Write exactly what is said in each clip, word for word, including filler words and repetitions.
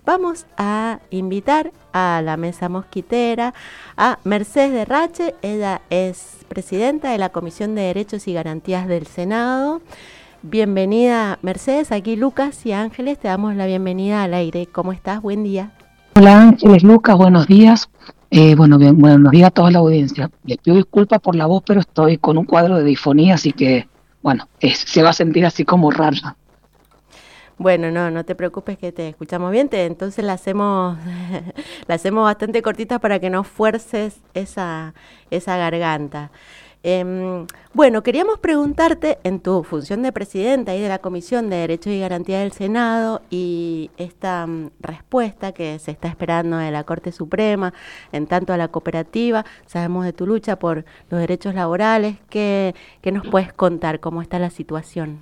vamos a invitar a la mesa mosquitera a Mercedes Derrache. Ella es presidenta de la Comisión de Derechos y Garantías del Senado. Bienvenida, Mercedes. Aquí Lucas y Ángeles, te damos la bienvenida al aire. ¿Cómo estás? Buen día. Hola Ángeles, Lucas, buenos días. Eh, bueno, bien, buenos días a toda la audiencia. Les pido disculpas por la voz, pero estoy con un cuadro de disfonía, así que, bueno, es, se va a sentir así como rara. Bueno, no, no te preocupes que te escuchamos bien, te, entonces la hacemos, la hacemos bastante cortita para que no fuerces esa, esa garganta. Eh, bueno, queríamos preguntarte en tu función de presidenta y de la Comisión de Derechos y Garantías del Senado y esta um, respuesta que se está esperando de la Corte Suprema en tanto a la cooperativa, sabemos de tu lucha por los derechos laborales, ¿qué, qué nos puedes contar? ¿Cómo está la situación?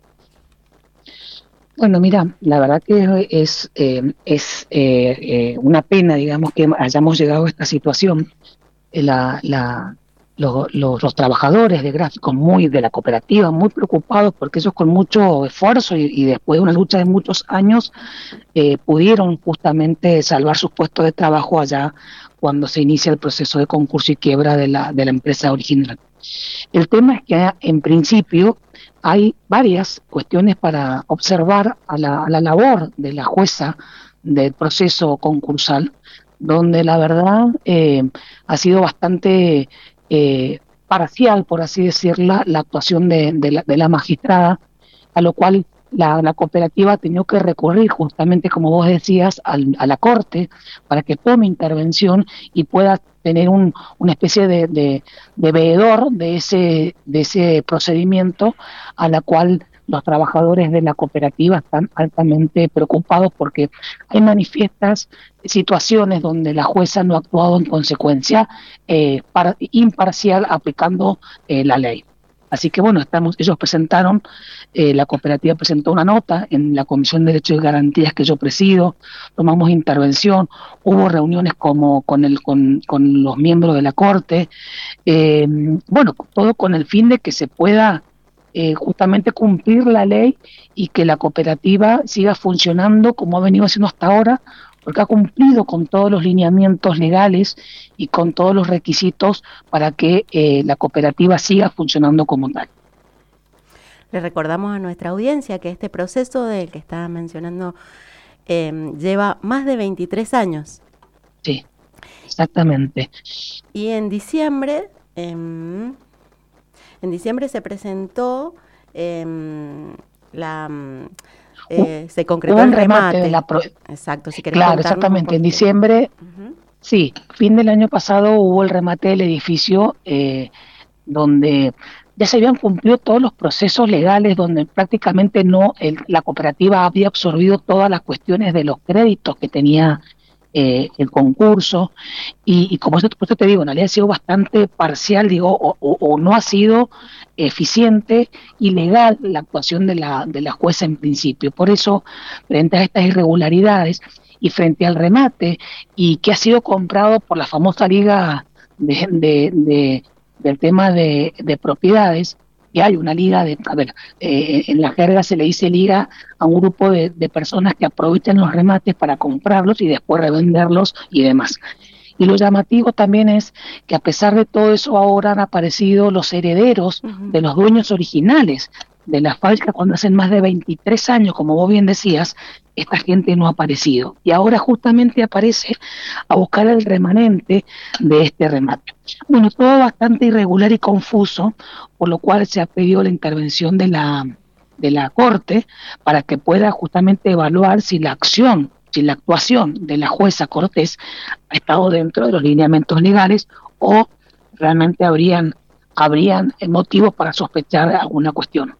Bueno, mira, la verdad que es, eh, es eh, eh, una pena, digamos, que hayamos llegado a esta situación. Eh, la, la, los, los, los trabajadores de gráficos muy de la cooperativa, muy preocupados porque ellos con mucho esfuerzo y, y después de una lucha de muchos años eh, pudieron justamente salvar sus puestos de trabajo allá cuando se inicia el proceso de concurso y quiebra de la, de la empresa original. El tema es que en principio hay varias cuestiones para observar a la, a la labor de la jueza del proceso concursal, donde la verdad eh, ha sido bastante eh, parcial, por así decirlo, la actuación de, de, la, de la magistrada, a lo cual la, la cooperativa ha tenido que recurrir justamente, como vos decías, al, a la Corte para que tome intervención y pueda tener un, una especie de, de, de veedor de ese, de ese procedimiento, a la cual los trabajadores de la cooperativa están altamente preocupados porque hay manifiestas situaciones donde la jueza no ha actuado en consecuencia eh, para, imparcial aplicando eh, la ley. Así que bueno, estamos, ellos presentaron, eh, la cooperativa presentó una nota en la Comisión de Derechos y Garantías que yo presido, tomamos intervención, hubo reuniones como con, el, con, con los miembros de la Corte, eh, bueno, todo con el fin de que se pueda eh, justamente cumplir la ley y que la cooperativa siga funcionando como ha venido haciendo hasta ahora, porque ha cumplido con todos los lineamientos legales y con todos los requisitos para que eh, la cooperativa siga funcionando como tal. Le recordamos a nuestra audiencia que este proceso del que estaba mencionando eh, lleva más de veintitrés años. Sí, exactamente. Y en diciembre, eh, en diciembre se presentó eh, la... Eh, se concretó un el remate. remate de la pro... Exacto, si querés claro, exactamente. En diciembre, uh-huh. sí, fin del año pasado hubo el remate del edificio eh, donde ya se habían cumplido todos los procesos legales, donde prácticamente no el, la cooperativa había absorbido todas las cuestiones de los créditos que tenía eh, el concurso y, y como eso, por eso te digo, en realidad ha sido bastante parcial, digo, o, o, o no ha sido eficiente y legal la actuación de la, de la jueza en principio. Por eso, frente a estas irregularidades y frente al remate, y que ha sido comprado por la famosa liga de, de, de, del tema de, de propiedades, que hay una liga de, a ver, eh, en la jerga se le dice liga a un grupo de, de personas que aprovechan los remates para comprarlos y después revenderlos y demás. Y lo llamativo también es que a pesar de todo eso ahora han aparecido los herederos uh-huh. de los dueños originales de la fábrica cuando hacen más de veintitrés años, como vos bien decías, esta gente no ha aparecido. Y ahora justamente aparece a buscar el remanente de este remate. Bueno, todo bastante irregular y confuso, por lo cual se ha pedido la intervención de la, de la Corte para que pueda justamente evaluar si la acción si la actuación de la jueza Cortés ha estado dentro de los lineamientos legales o realmente habrían, habrían motivos para sospechar alguna cuestión.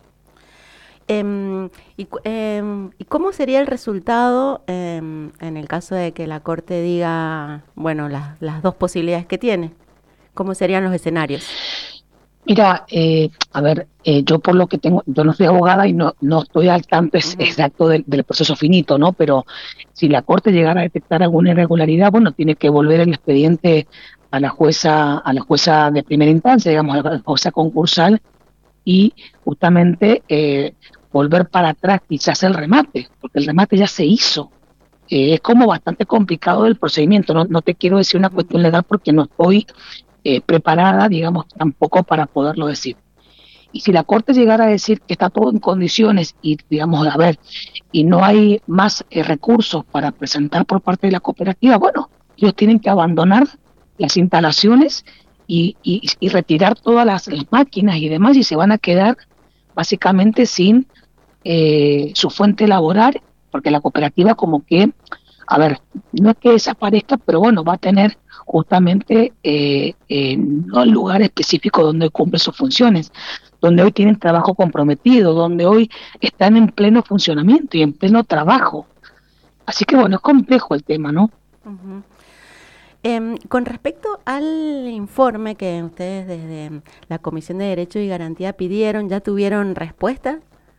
Eh, y, eh, ¿Y cómo sería el resultado eh, en el caso de que la Corte diga, bueno, las, las dos posibilidades que tiene? ¿Cómo serían los escenarios? Mira, eh, a ver, eh, yo por lo que tengo, yo no soy abogada y no, no estoy al tanto es, uh-huh. exacto del, del proceso finito, ¿no? Pero si la Corte llegara a detectar alguna irregularidad, bueno, tiene que volver el expediente a la jueza, a la jueza de primera instancia, digamos, a la jueza concursal, y justamente eh, volver para atrás quizás el remate, porque el remate ya se hizo. eh, es como bastante complicado el procedimiento. No, no te quiero decir una cuestión legal porque no estoy eh, preparada, digamos, tampoco para poderlo decir. Y si la Corte llegara a decir que está todo en condiciones y, digamos, a ver, y no hay más eh, recursos para presentar por parte de la cooperativa, bueno, ellos tienen que abandonar las instalaciones y, y, y retirar todas las, las máquinas y demás, y se van a quedar básicamente sin eh, su fuente laboral, porque la cooperativa como que, a ver, no es que desaparezca, pero bueno, va a tener justamente eh, eh, no el lugar específico donde cumple sus funciones, donde hoy tienen trabajo comprometido, donde hoy están en pleno funcionamiento y en pleno trabajo. Así que bueno, es complejo el tema, ¿no? Uh-huh. Eh, con respecto al informe que ustedes desde la Comisión de Derecho y Garantía pidieron, ¿ya tuvieron respuesta?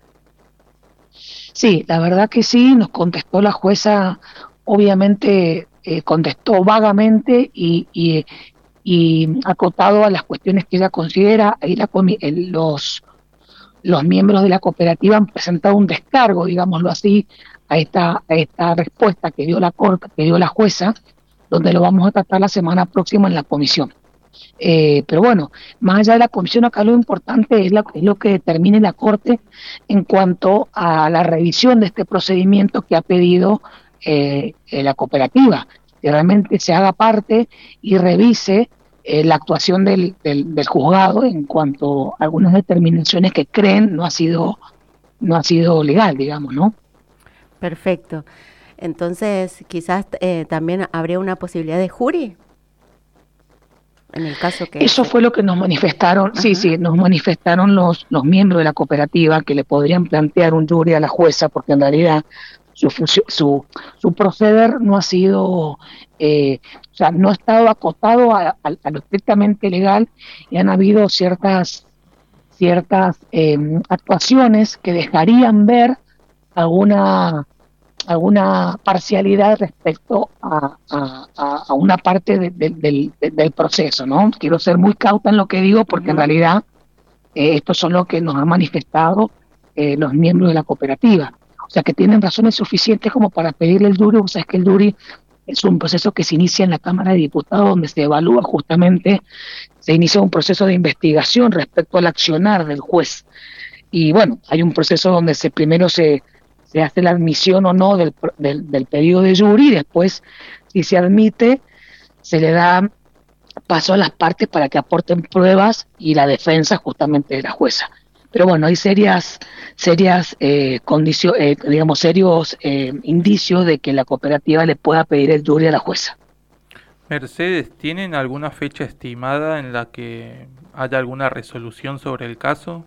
Sí, la verdad que sí, nos contestó la jueza, obviamente eh, contestó vagamente y, y, y acotado a las cuestiones que ella considera. Ahí la, el, los, los miembros de la cooperativa han presentado un descargo, digámoslo así, a esta, a esta respuesta que dio la corte, que dio la jueza, donde lo vamos a tratar la semana próxima en la comisión. Eh, pero bueno, más allá de la comisión, acá lo importante es, la, es lo que determine la Corte en cuanto a la revisión de este procedimiento que ha pedido eh, eh, la cooperativa, que realmente se haga parte y revise eh, la actuación del, del, del juzgado en cuanto a algunas determinaciones que creen no ha sido, no ha sido legal, digamos, ¿no? Perfecto. Entonces, quizás eh, también habría una posibilidad de jury. En el caso que eso se... fue lo que nos manifestaron. Ajá. sí, sí, nos manifestaron los, los miembros de la cooperativa que le podrían plantear un jury a la jueza, porque en realidad su su, su proceder no ha sido, eh, o sea, no ha estado acotado a, a, a lo estrictamente legal, y han habido ciertas, ciertas eh, actuaciones que dejarían ver alguna alguna parcialidad respecto a, a, a una parte de, de, del, del proceso, ¿no? Quiero ser muy cauta en lo que digo porque uh-huh. en realidad eh, estos son lo que nos han manifestado eh, los miembros de la cooperativa. O sea, que tienen razones suficientes como para pedirle el jury. O sea, es que el jury es un proceso que se inicia en la Cámara de Diputados, donde se evalúa justamente, se inicia un proceso de investigación respecto al accionar del juez. Y bueno, hay un proceso donde se primero se se hace la admisión o no del, del, del pedido de jury, y después, si se admite, se le da paso a las partes para que aporten pruebas y la defensa justamente de la jueza. Pero bueno, hay serias, serias eh, condicio, eh, digamos, serios eh, indicios de que la cooperativa le pueda pedir el jury a la jueza. Mercedes, ¿tienen alguna fecha estimada en la que haya alguna resolución sobre el caso?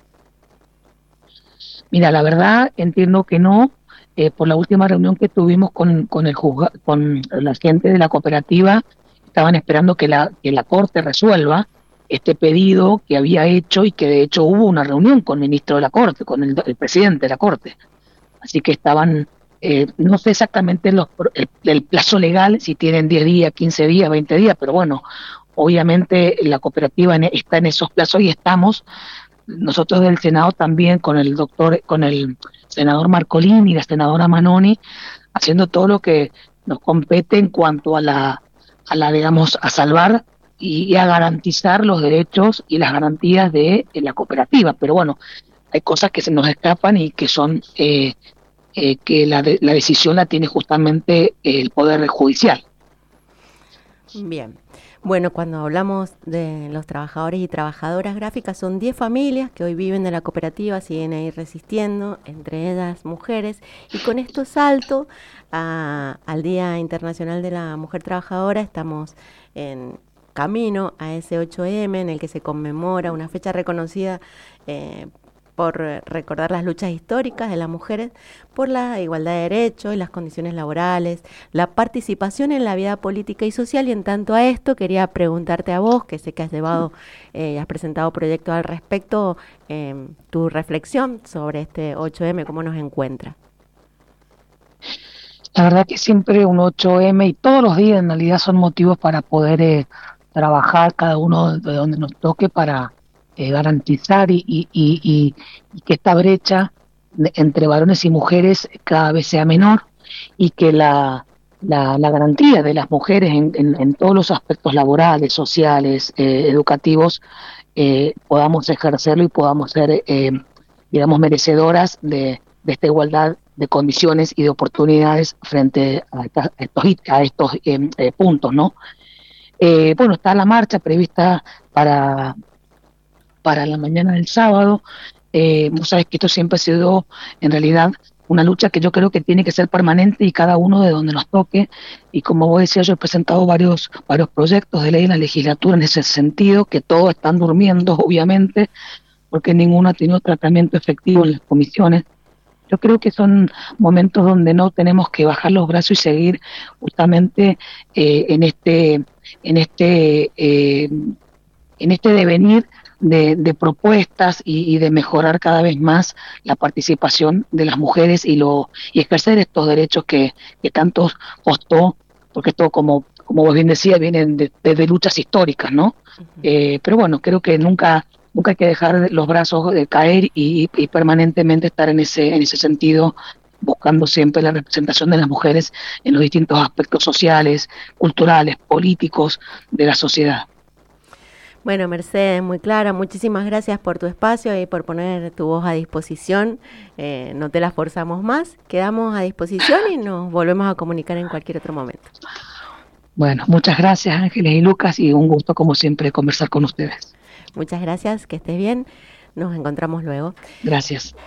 Mira, la verdad entiendo que no. Eh, por la última reunión que tuvimos con, con, el juzga, con la gente de la cooperativa, estaban esperando que la, que la Corte resuelva este pedido que había hecho, y que de hecho hubo una reunión con el ministro de la Corte, con el, el presidente de la Corte. Así que estaban, eh, no sé exactamente los, el, el plazo legal, si tienen diez días, quince días, veinte días, pero bueno, obviamente la cooperativa en, está en esos plazos y estamos. Nosotros del Senado también, con el doctor, con el senador Marcolini y la senadora Manoni, haciendo todo lo que nos compete en cuanto a la, a la digamos, a salvar y, y a garantizar los derechos y las garantías de, de la cooperativa. Pero bueno, hay cosas que se nos escapan y que son eh, eh, que la, de, la decisión la tiene justamente el Poder Judicial. Bien. Bueno, cuando hablamos de los trabajadores y trabajadoras gráficas, son diez familias que hoy viven de la cooperativa, siguen ahí resistiendo, entre ellas mujeres, y con esto salto a, al Día Internacional de la Mujer Trabajadora. Estamos en camino a ese ocho eme, en el que se conmemora una fecha reconocida eh, por recordar las luchas históricas de las mujeres por la igualdad de derechos y las condiciones laborales, la participación en la vida política y social. Y en tanto a esto, quería preguntarte a vos, que sé que has llevado y eh, has presentado proyectos al respecto, eh, tu reflexión sobre este ocho eme, ¿cómo nos encuentra? La verdad que siempre un ocho eme y todos los días en realidad son motivos para poder eh, trabajar cada uno de donde nos toque para Eh, garantizar y, y, y, y que esta brecha de, entre varones y mujeres cada vez sea menor. y que la, la, la garantía de las mujeres en, en, en todos los aspectos laborales, sociales, eh, educativos, eh, podamos ejercerlo y podamos ser, eh, digamos, merecedoras de, de esta igualdad de condiciones y de oportunidades frente a, esta, a estos, a estos eh, eh, puntos, ¿no? Eh, bueno, está la marcha prevista para, para la mañana del sábado. Eh, vos sabés que esto siempre ha sido, en realidad, una lucha que yo creo que tiene que ser permanente y cada uno de donde nos toque. Y como vos decías, yo he presentado varios, varios proyectos de ley en la legislatura en ese sentido, que todos están durmiendo, obviamente, porque ninguno ha tenido tratamiento efectivo en las comisiones. Yo creo que son momentos donde no tenemos que bajar los brazos y seguir justamente eh, en este, en este, eh, en este devenir de, de propuestas y, y de mejorar cada vez más la participación de las mujeres y lo y ejercer estos derechos que, que tanto costó, porque esto, como, como vos bien decías, vienen de, de, de luchas históricas, ¿no? Uh-huh. Eh, pero bueno, creo que nunca nunca hay que dejar los brazos de caer y, y permanentemente estar en ese en ese sentido, buscando siempre la representación de las mujeres en los distintos aspectos sociales, culturales, políticos de la sociedad. Bueno, Mercedes, muy clara, muchísimas gracias por tu espacio y por poner tu voz a disposición. Eh, no te la forzamos más, quedamos a disposición y nos volvemos a comunicar en cualquier otro momento. Bueno, muchas gracias, Ángeles y Lucas, y un gusto como siempre conversar con ustedes. Muchas gracias, que estés bien, nos encontramos luego. Gracias.